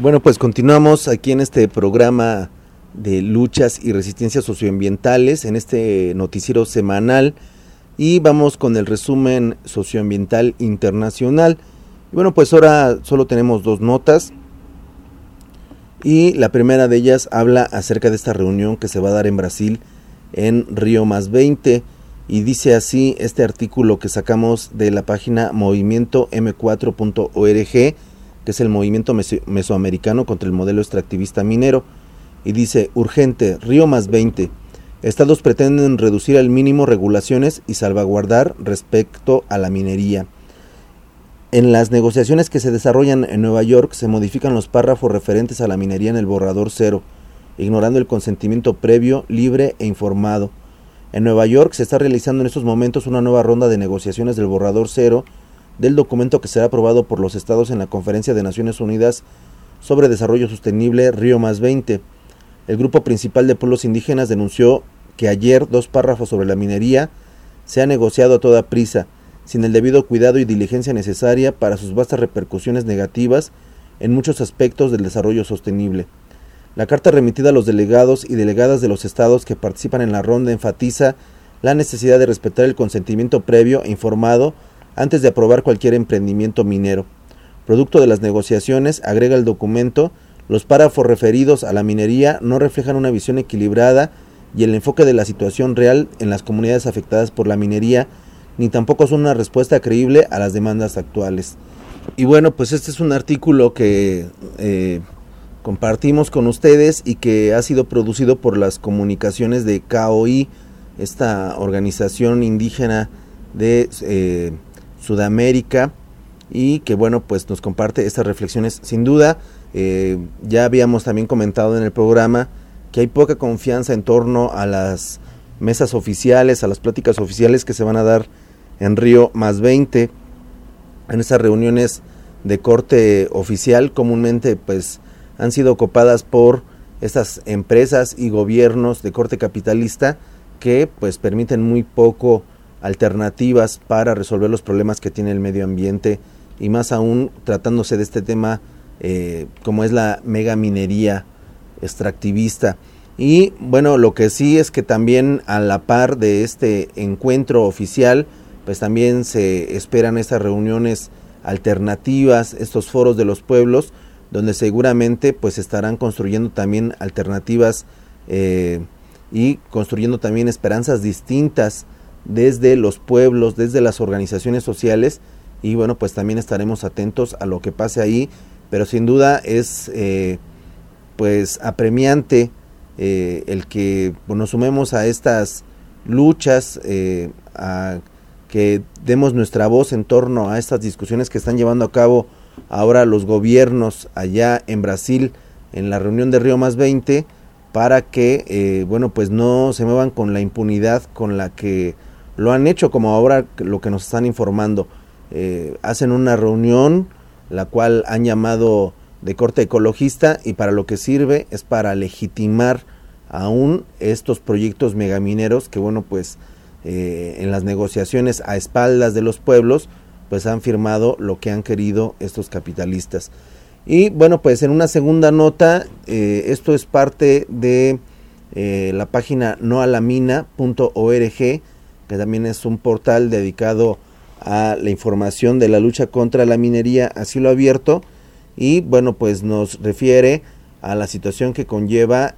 Bueno, pues continuamos aquí en este programa de luchas y resistencias socioambientales, en este noticiero semanal, y vamos con el resumen socioambiental internacional. Y bueno, pues ahora solo tenemos dos notas, y la primera de ellas habla acerca de esta reunión que se va a dar en Brasil, en Rio+20, y dice así este artículo que sacamos de la página Movimiento M4.org, que es el movimiento mesoamericano contra el modelo extractivista minero, y dice: urgente, Rio+20, estados pretenden reducir al mínimo regulaciones y salvaguardar respecto a la minería. En las negociaciones que se desarrollan en Nueva York se modifican los párrafos referentes a la minería en el borrador cero, ignorando el consentimiento previo, libre e informado. En Nueva York se está realizando en estos momentos una nueva ronda de negociaciones del borrador cero del documento que será aprobado por los estados en la Conferencia de Naciones Unidas sobre Desarrollo Sostenible Rio+20. El grupo principal de pueblos indígenas denunció que ayer 2 párrafos sobre la minería se han negociado a toda prisa, sin el debido cuidado y diligencia necesaria para sus vastas repercusiones negativas en muchos aspectos del desarrollo sostenible. La carta remitida a los delegados y delegadas de los estados que participan en la ronda enfatiza la necesidad de respetar el consentimiento previo e informado antes de aprobar cualquier emprendimiento minero. Producto de las negociaciones, agrega el documento, los párrafos referidos a la minería no reflejan una visión equilibrada y el enfoque de la situación real en las comunidades afectadas por la minería, ni tampoco son una respuesta creíble a las demandas actuales. Y bueno, pues este es un artículo que compartimos con ustedes y que ha sido producido por las comunicaciones de KOI, esta organización indígena de Sudamérica, y que bueno, pues nos comparte estas reflexiones. Sin duda, ya habíamos también comentado en el programa que hay poca confianza en torno a las mesas oficiales, a las pláticas oficiales que se van a dar en Rio+20, en esas reuniones de corte oficial. Comúnmente pues han sido copadas por estas empresas y gobiernos de corte capitalista que pues permiten muy poco alternativas para resolver los problemas que tiene el medio ambiente, y más aún tratándose de este tema como es la megaminería extractivista. Y bueno, lo que sí es que también a la par de este encuentro oficial, pues también se esperan estas reuniones alternativas, estos foros de los pueblos, donde seguramente pues estarán construyendo también alternativas y construyendo también esperanzas distintas desde los pueblos, desde las organizaciones sociales. Y bueno, pues también estaremos atentos a lo que pase ahí, pero sin duda es pues apremiante el que nos sumemos a estas luchas, a que demos nuestra voz en torno a estas discusiones que están llevando a cabo ahora los gobiernos allá en Brasil en la reunión de Rio+20, para que bueno, pues no se muevan con la impunidad con la que lo han hecho, como ahora lo que nos están informando. Hacen una reunión la cual han llamado de corte ecologista, y para lo que sirve es para legitimar aún estos proyectos megamineros que bueno, pues en las negociaciones a espaldas de los pueblos pues han firmado lo que han querido estos capitalistas. Y bueno, pues en una segunda nota, esto es parte de la página noalamina.org, que también es un portal dedicado a la información de la lucha contra la minería a cielo abierto, y bueno, pues nos refiere a la situación que conlleva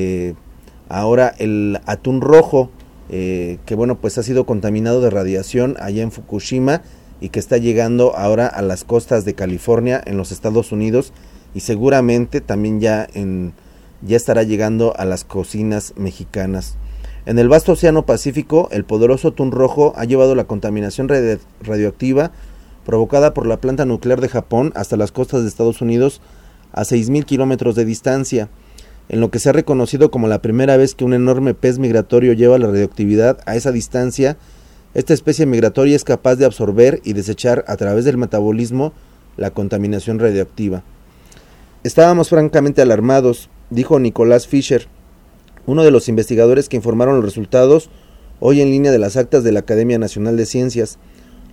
ahora el atún rojo, que bueno, pues ha sido contaminado de radiación allá en Fukushima, y que está llegando ahora a las costas de California en los Estados Unidos, y seguramente también ya estará llegando a las cocinas mexicanas. En el vasto océano Pacífico, el poderoso atún rojo ha llevado la contaminación radioactiva provocada por la planta nuclear de Japón hasta las costas de Estados Unidos a 6.000 kilómetros de distancia, en lo que se ha reconocido como la primera vez que un enorme pez migratorio lleva la radioactividad a esa distancia. Esta especie migratoria es capaz de absorber y desechar a través del metabolismo la contaminación radioactiva. Estábamos francamente alarmados, dijo Nicolás Fischer, uno de los investigadores que informaron los resultados hoy en línea de las actas de la Academia Nacional de Ciencias.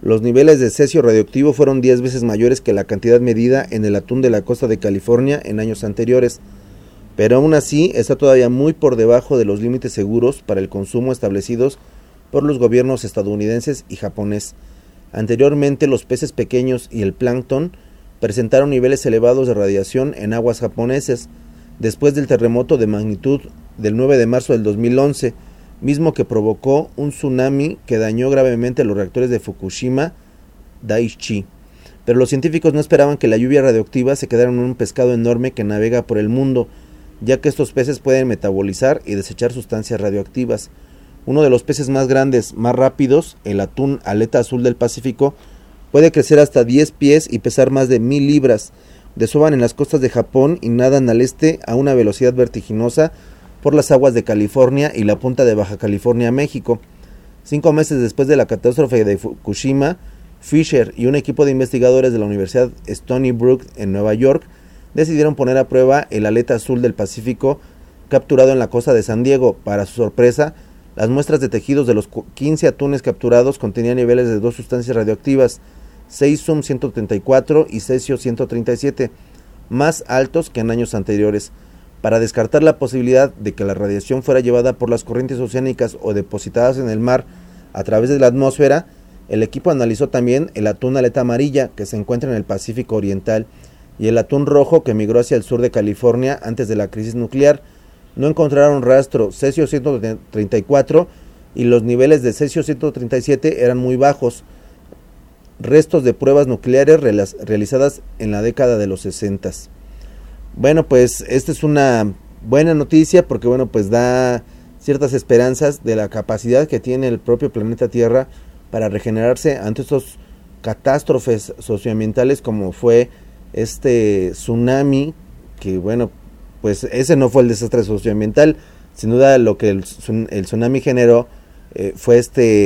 los niveles de cesio radioactivo fueron 10 veces mayores que la cantidad medida en el atún de la costa de California en años anteriores, pero aún así está todavía muy por debajo de los límites seguros para el consumo establecidos por los gobiernos estadounidenses y japonés. Anteriormente, los peces pequeños y el plancton presentaron niveles elevados de radiación en aguas japonesas después del terremoto de magnitud del 9 de marzo del 2011, mismo que provocó un tsunami que dañó gravemente los reactores de Fukushima Daiichi. Pero los científicos no esperaban que la lluvia radioactiva se quedara en un pescado enorme que navega por el mundo, ya que estos peces pueden metabolizar y desechar sustancias radioactivas. Uno de los peces más grandes, más rápidos, el atún aleta azul del Pacífico, puede crecer hasta 10 pies y pesar más de 1000 libras. Desovan en las costas de Japón y nadan al este a una velocidad vertiginosa por las aguas de California y la punta de Baja California, México. 5 meses después de la catástrofe de Fukushima, Fisher y un equipo de investigadores de la Universidad Stony Brook en Nueva York decidieron poner a prueba el aleta azul del Pacífico capturado en la costa de San Diego. Para su sorpresa, las muestras de tejidos de los 15 atunes capturados contenían niveles de dos sustancias radioactivas, cesium-134 y cesio-137, más altos que en años anteriores. Para descartar la posibilidad de que la radiación fuera llevada por las corrientes oceánicas o depositadas en el mar a través de la atmósfera, el equipo analizó también el atún aleta amarilla, que se encuentra en el Pacífico Oriental, y el atún rojo, que migró hacia el sur de California antes de la crisis nuclear. No encontraron rastro cesio-134 y los niveles de cesio-137 eran muy bajos, restos de pruebas nucleares realizadas en la década de los 60. Bueno, pues esta es una buena noticia porque bueno, pues da ciertas esperanzas de la capacidad que tiene el propio planeta Tierra para regenerarse ante estos catástrofes socioambientales como fue este tsunami, que bueno, pues ese no fue el desastre socioambiental, sin duda lo que el tsunami generó fue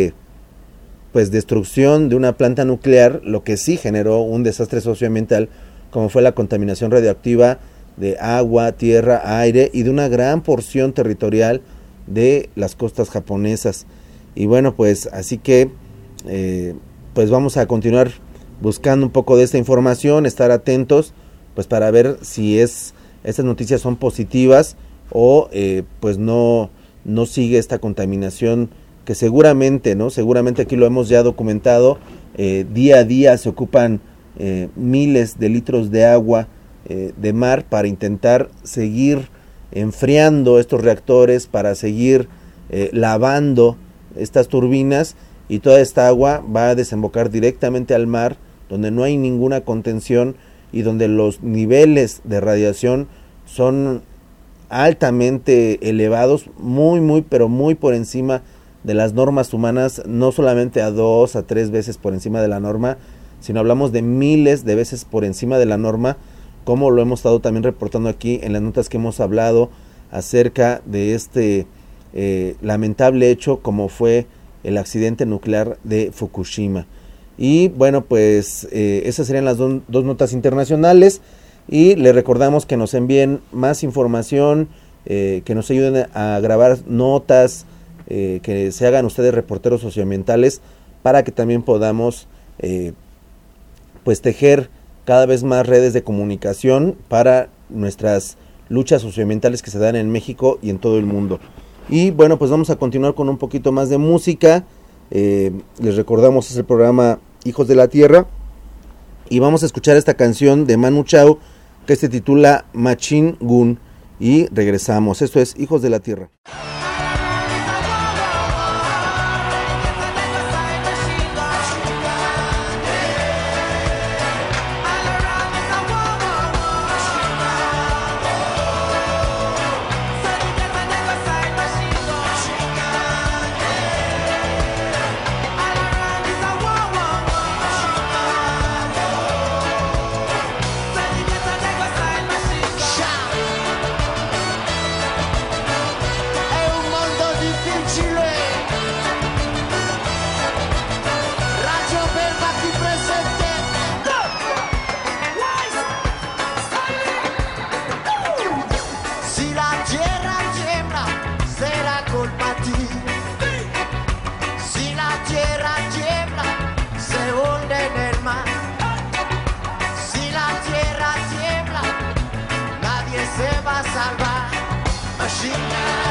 pues destrucción de una planta nuclear, lo que sí generó un desastre socioambiental, como fue la contaminación radioactiva de agua, tierra, aire y de una gran porción territorial de las costas japonesas. Y bueno, pues así que pues vamos a continuar buscando un poco de esta información, estar atentos pues para ver si estas noticias son positivas o pues no sigue esta contaminación que seguramente aquí lo hemos ya documentado, día a día se ocupan miles de litros de agua de mar para intentar seguir enfriando estos reactores, para seguir lavando estas turbinas, y toda esta agua va a desembocar directamente al mar, donde no hay ninguna contención y donde los niveles de radiación son altamente elevados, pero muy por encima de las normas humanas, no solamente a 2 a 3 veces por encima de la norma, sino hablamos de miles de veces por encima de la norma, como lo hemos estado también reportando aquí en las notas que hemos hablado acerca de este lamentable hecho como fue el accidente nuclear de Fukushima. Y bueno, pues esas serían las dos notas internacionales, y les recordamos que nos envíen más información, que nos ayuden a grabar notas, que se hagan ustedes reporteros socioambientales para que también podamos pues tejer cada vez más redes de comunicación para nuestras luchas socioambientales que se dan en México y en todo el mundo. Y bueno, pues vamos a continuar con un poquito más de música. Les recordamos, es el programa Hijos de la Tierra, y vamos a escuchar esta canción de Manu Chao que se titula Machine Gun, y regresamos. Esto es Hijos de la Tierra. Hey, salvar. Machine gun.